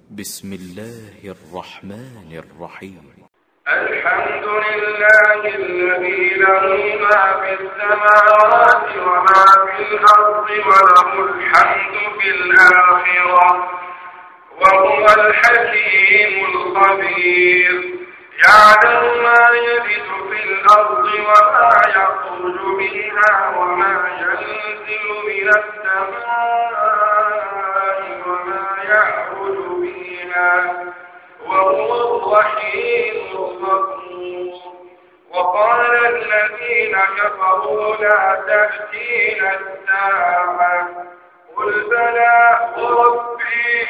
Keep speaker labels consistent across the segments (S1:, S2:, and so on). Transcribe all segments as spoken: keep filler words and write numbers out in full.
S1: بسم الله الرحمن الرحيم.
S2: الحمد لله الذي له ما في السماوات وما في الأرض وله الحمد في الآخرة وهو الحكيم الخبير. يعلم ما يلج في الأرض وما يخرج منها وما ينزل من السماء وما يعرج فيها وهو الرحيم الغفور. وقال الذين كفروا لا تأتينا الساعة قل بلى وربي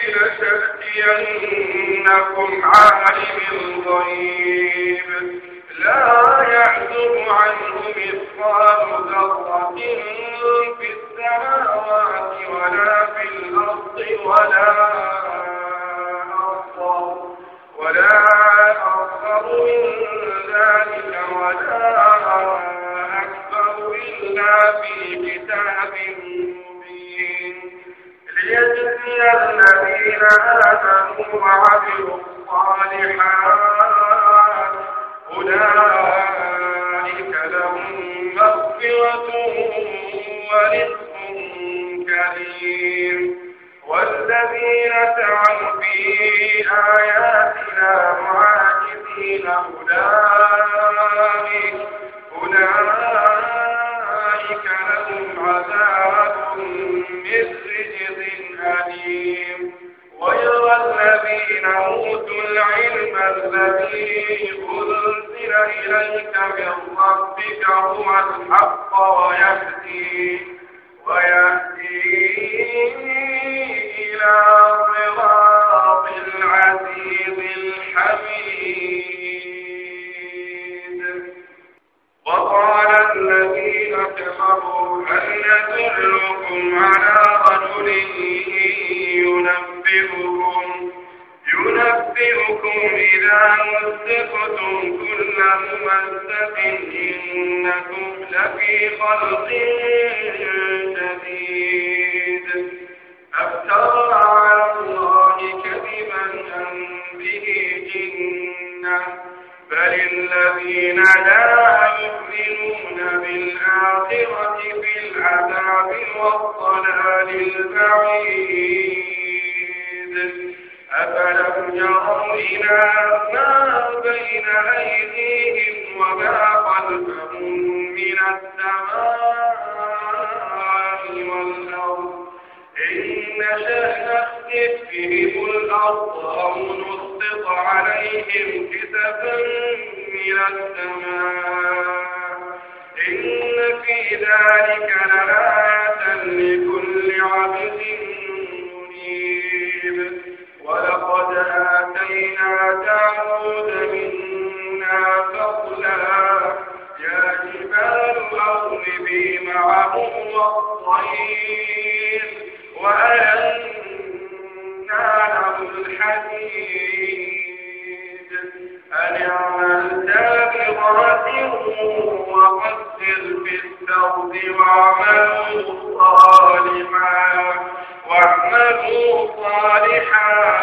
S2: لتأتينكم عالم الغيب لا يعزب عنه مثقال ذرة في السماوات ولا في الأرض ولا أصغر ولا أصغر من ذلك ولا أكبر إلا في كتاب مبين ليجزي الذين آمنوا وعملوا الصالحات أولئك لهم مغفرة ورزق كريم. والذين سعوا في آياتنا معاجزين أولئك أولئك لهم عذاب من رجز أليم. ويرى الذين أوتوا العلم الذي أنزل إليك من ربك هو الحق ويهدي ويهدي إلى صراط العزيز الحميد. وقال الذين كفروا هل ندلكم على رجل ينبئكم ينبئكم إذا مزقتم كل ممزق إنكم لفي خلق جديد أفترى على الله كذبا أم به جنة بل الذين لا يؤمنون بالآخرة في العذاب والضلال البعيد. أفلم يروا إلى ما بين أيديهم وما خلفهم من السماء والأرض إن نشأ نخسف بهم الأرض أو نسقط عليهم كسفا من السماء إن في ذلك لآية لكل عبد منيب. ولقد آتينا داود منا فضلا يا جبال أوبي معه والطير وألنا له الحديد أن اعمل دابرات وقدر في السرد واعملوا صالحا واعملوا صالحا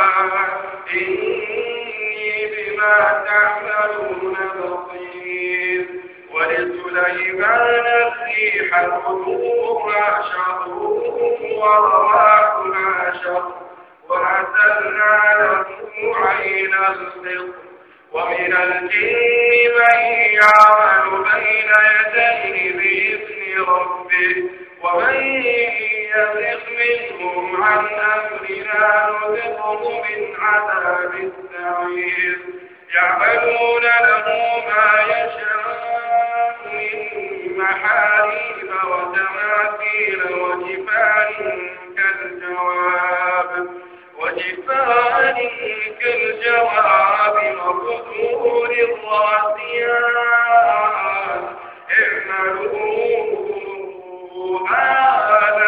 S2: إني بما تعملون بصير. ولسليمان الريح غدوها شهر ورواحها شهر وأسلنا له عين القطر. ومن الجن من يعمل بين يديه بإذن ربه ومن يزغ منهم عن أمرنا نذقه من عذاب السعير. يعملون له ما يشاء من محاريب وتماثيل وجفان كالجواب وجفان كالجواب وقدور الراسيات اعملوا آل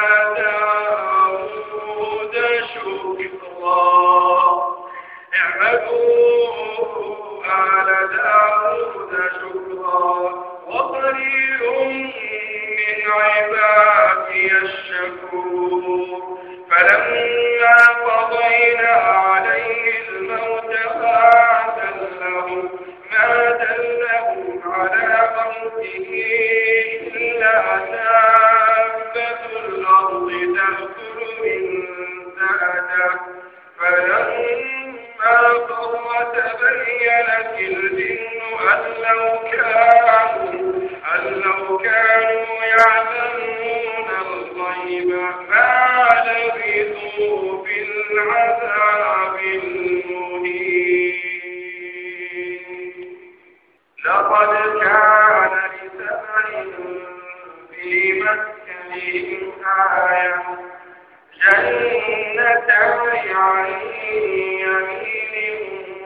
S2: داود شكرا اعملوا آل داود شكرا وقليل من عبادي الشكور. فلما قضينا عليه زينته فلما قر تبينت الجن أن لو كانوا أن لو كانوا يعلمون الغيب ما لبثوا في العذاب المهين. لقد كان لسبع في مسكنهم آية جنتان عن يمين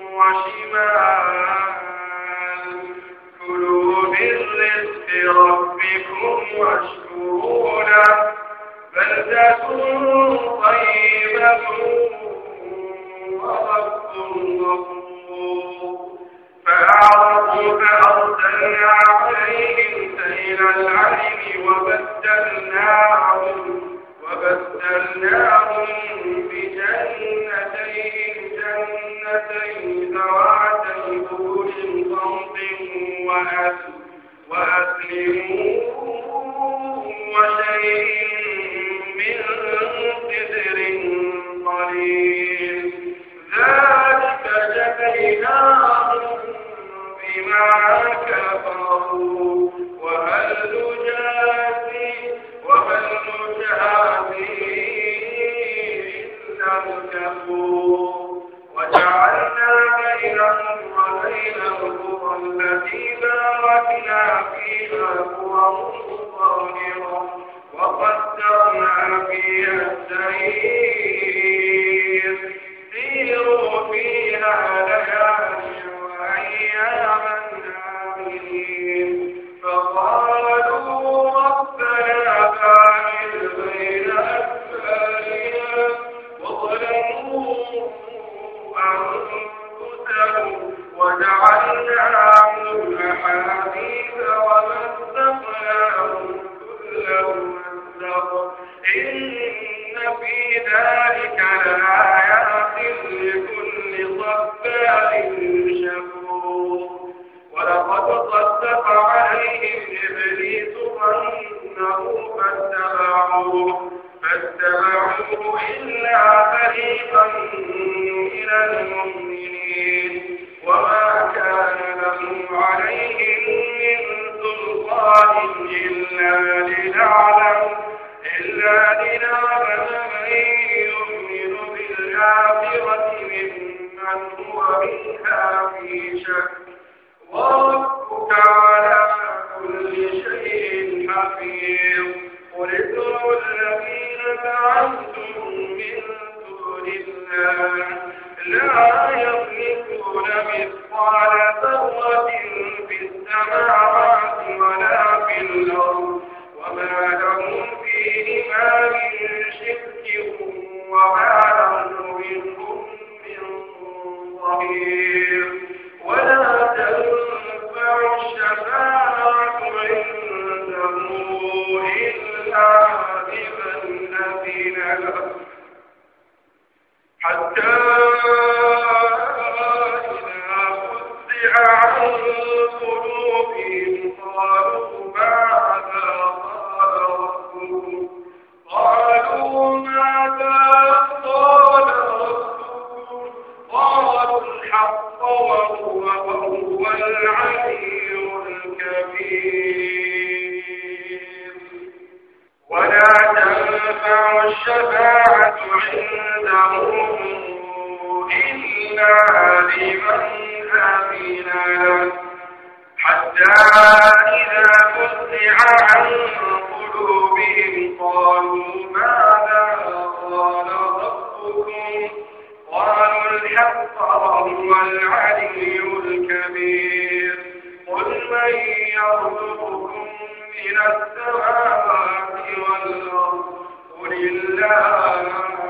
S2: وشمال كلوا من رزق ربكم واشكروا له بلدة طيبة ورب غفور. فأعرضوا فأرسلنا عليهم سيل العرم وبدلناهم وبدلناهم بجنتين جنتين ذواتي أكل خمط وأثل وأثل وشيء من قدر قليل ذلك جزيناهم بما كفروا وهل نجازي وهل نجازي إلا الكفور. وجعلنا بينهم وبين القرى التي باركنا فيها قرى ظاهرة وقدرنا فيها السير سيروا فيها ليالي وأياما آمنين. فقالوا ربنا باعد بين أسفارنا وظلموا أنفسهم وجعلناهم أحاديث ومزقناهم كل ممزق إن في ذلك لآيات لكل صبار شكور. ولقد صدق عليهم إبليس ظنه فاتبعوه فاتبعوه إلا فريقا من المؤمنين وما كان لهم عليهم من سلطان إلا لنعلم إلا لنعلم من يؤمن بالآخرة ممن هو منها في شك وربك على كل شيء حفيظ. قل ادعوا الذين زعمتم من دون الله لا يملكون مثقال ذرة في السماوات ولا في الأرض وما لهم فيهما من شرك وما له منهم من ظهير. ولا تنفع الشفاعة عنده إلا لمن أذن له حتى إذا فزع عن قلوبهم قالوا ماذا قال ربكم قالوا ماذا قال ربكم قالوا الحق وهو وهو العلي الكبير. ولا تنفع الشفاعة عنده إلا لمن أذن له حتى إذا فزع عن قلوبهم قالوا ماذا قال ربكم قالوا الحق وهو العلي الكبير. قل من يرزقكم من السماوات والأرض قل الله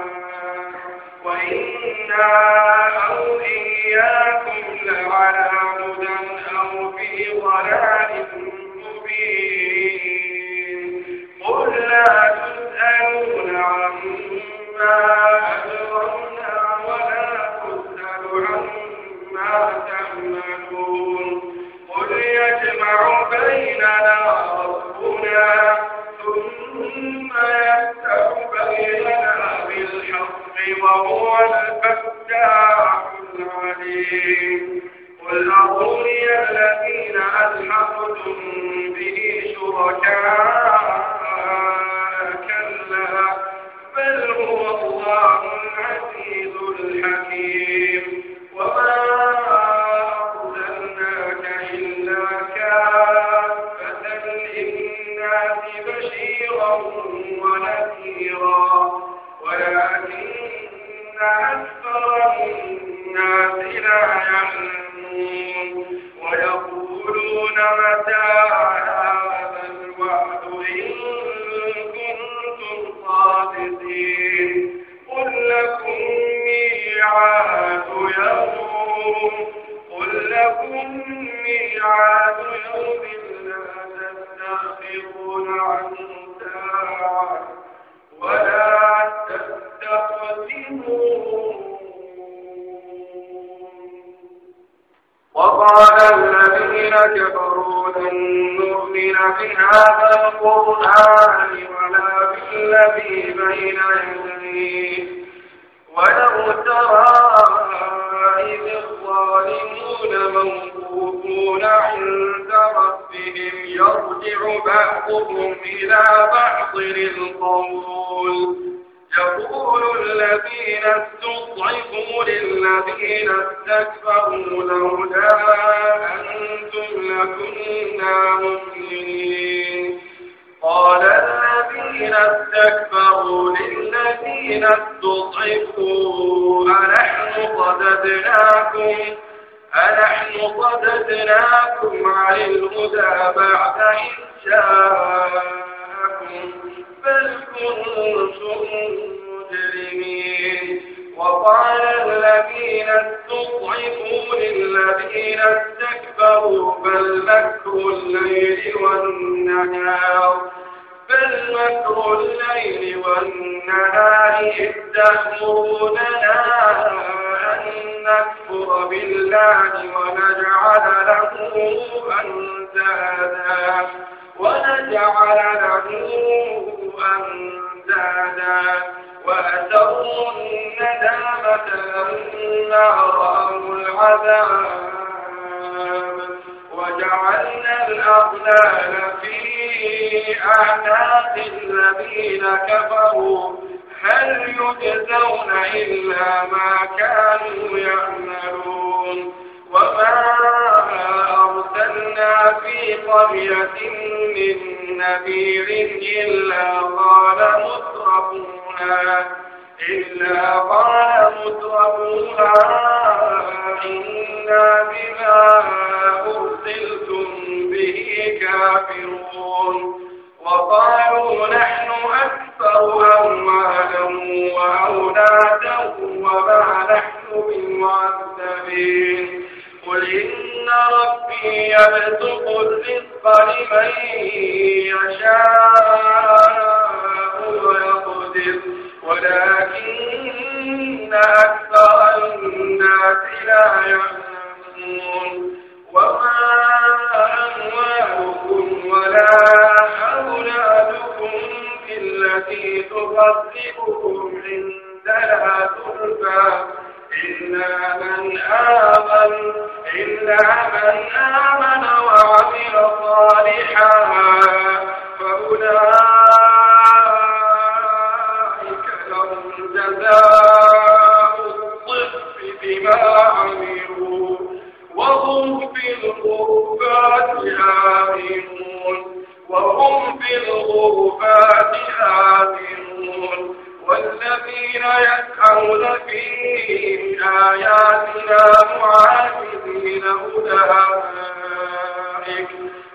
S2: وإنا أو إياكم لعلى هدى أو في ضلال مبين. قل لا تسألون عما أجرمنا ولا تسأل عما تعملون. قل يجمع بيننا ربنا ثم يفتح بيننا بالحق وهو الفتاح العليم قل أروني الذين ألحقتم به شركاء كلا بل هو الله العزيز الحكيم وما أرسلناك إلا كافة للناس بشيرا ونذيرا ولكن أكثر الناس لا يعلمون ويقولون متى هذا الوعد إن كنتم صادقين قل لكم ميعاد يوم قل لكم ميعاد يوم لا تستأخرون عنه ساعة ولا تستقدمون وقال الذين كفروا لن نؤمن بهذا القرآن ولا بالذي بين يديه ولو ترى إذ الظالمون موقوفون عند ربهم يرجع بعضهم إلى بعض القول يقول الذين استضعفوا للذين استكبروا لولا أنتم لكنا مؤمنين قال الذين استكبروا للذين استضعفوا أنحن صددناكم أنحن صددناكم عن الهدى بعد إذ جاءكم بل كنتم مجرمين وقال الذين استضعفوا للذين استكبروا بل مكر الليل والنهار بل مكر الليل والنهار إذ تأمروننا أن نكفر بالله ونجعل له أندادا ونجعل له أندادا وأسروا الندامة لما رأوا العذاب وجعلنا الأغلال في أعناق الذين كفروا هل يجزون إلا ما كانوا يعملون وما أرسلنا في قرية من نذير إلا قال مترفوها إلا قال مترفوها إنا بما أرسلتم به كافرون وقالوا نحن أكثر أموالا وأولادا وما نحن بمعذبين قل إن ربي يبسط الرزق لمن يشاء ويقدر ولكن أكثر الناس لا يعلمون وما أموالكم ولا أولادكم بالتي تقربكم عندنا زلفى إلا من آمن إلا من آمن وعمل صالحا فأولئك لهم جزاء الضعف بما عملوا وهم في الغرفات آمنون وهم في الغرفات آمنون والذين يسعون في آياتنا معاجزين أولئك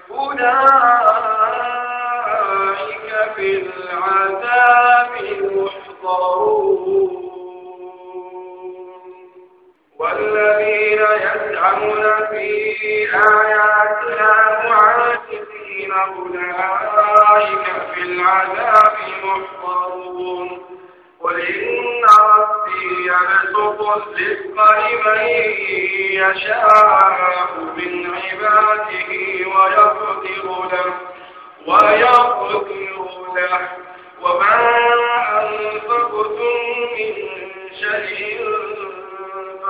S2: أولئك في العذاب محضرون والذين يسعون في آياتنا معاجزين أولئك في العذاب محضرون قل إن ربي يبسط الرزق لمن يشاء من عباده ويقدر له ويقدر له وما أنفقتم من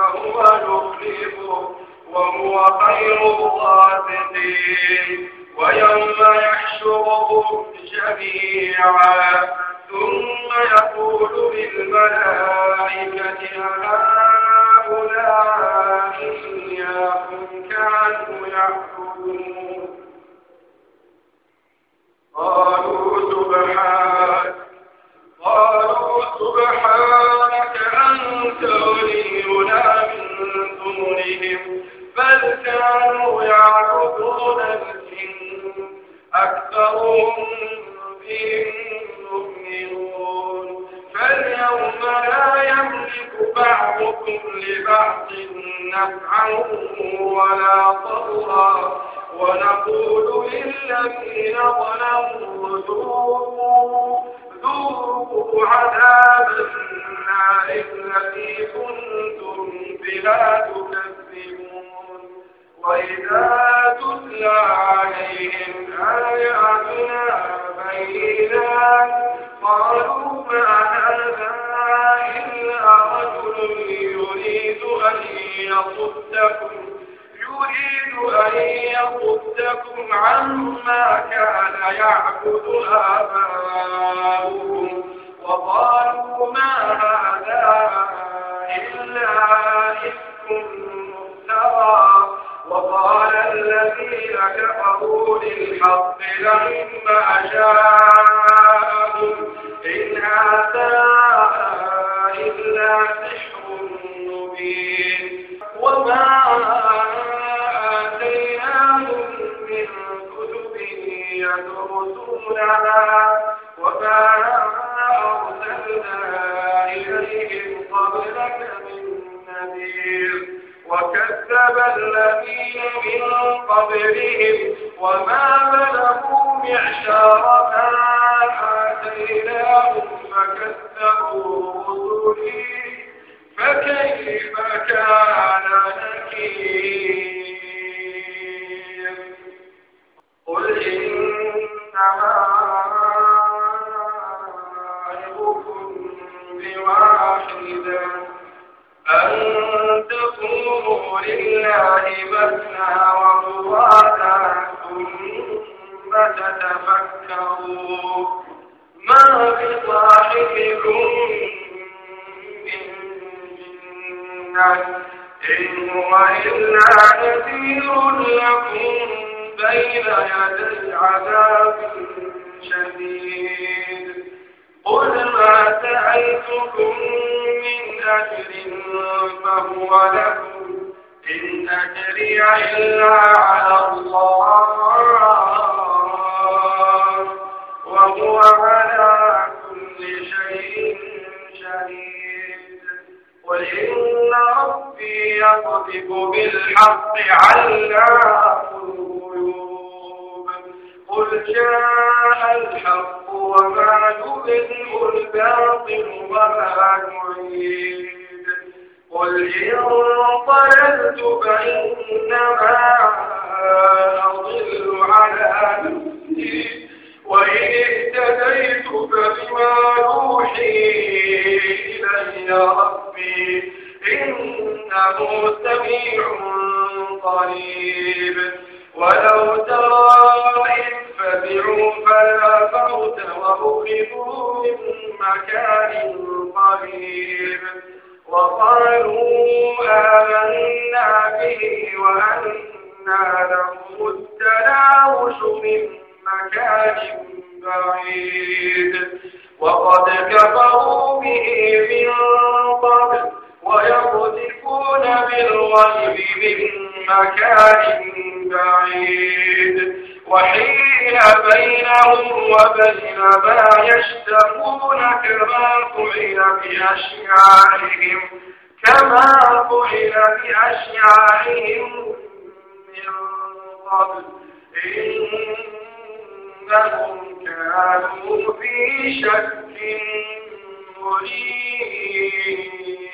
S2: وهو يخلفه وهو خير الرازقين. ويوم يحشرهم جميعا ثم يقول للملائكة هؤلاء إياكم كانوا يعبدون قالوا سبحانك قالوا سبحانك أنت ولينا من دونهم بل كانوا يعبدون الجن أكثرهم بهم مؤمنون. فاليوم لا يملك بعضكم لبعض نفعا ولا ضرا ونقول للذين ظلموا ذوقوا ذوقوا عذاب النار التي كنتم بها تكذبون. وإذا تتلى عليهم آياتنا بينات قالوا ما هذا إلا رجل يريد أن يصدكم يريد أن يصدكم عما كان يعبد آباؤكم وقالوا ما هذا إلا إفك مفترى. وقال الذين كفروا للحق لما جاءهم إن هذا إلا سحر مبين. وما آتيناهم من كتب يدرسونها وما أرسلنا إليهم قبلك من نذير. وكذب الذين من قبلهم وما بلغوا معشار ما آتيناهم فكذبوا رسلي فكيف كان نكير. قل إنما أعظكم بواحدة أن تقوموا لله مثنى وفرادا ثم تتفكروا ما بصاحبكم من جنة إن هو إلا نذير لكم بين يدي عذاب شديد. قل ما سألتكم من أجر فهو لكم إن أجري إلا على الله وهو على كل شيء شهيد. قل إن ربي يقذف بالحق علام الغيوب. قل جاء الحق وما يبدئ الباطل وما يعيد. قل إن ضللت فإنما أضل على نفسي وإن اهتديت فبما يوحي إلي ربي إنه سميع قريب. ولو ترى إذ فزعوا فلا فوت وأخذوا من مكان قريب وقالوا آمنا به وأنى لهم التناوش من مكان بعيد. وقد كفروا به من قبل ويقذفون بالغيب من مكان بعيد. وحيل بينهم وبين ما يشتهون كما فعل بأشياعهم كما فعل بأشياعهم من قبل إنهم كانوا في شك مريب.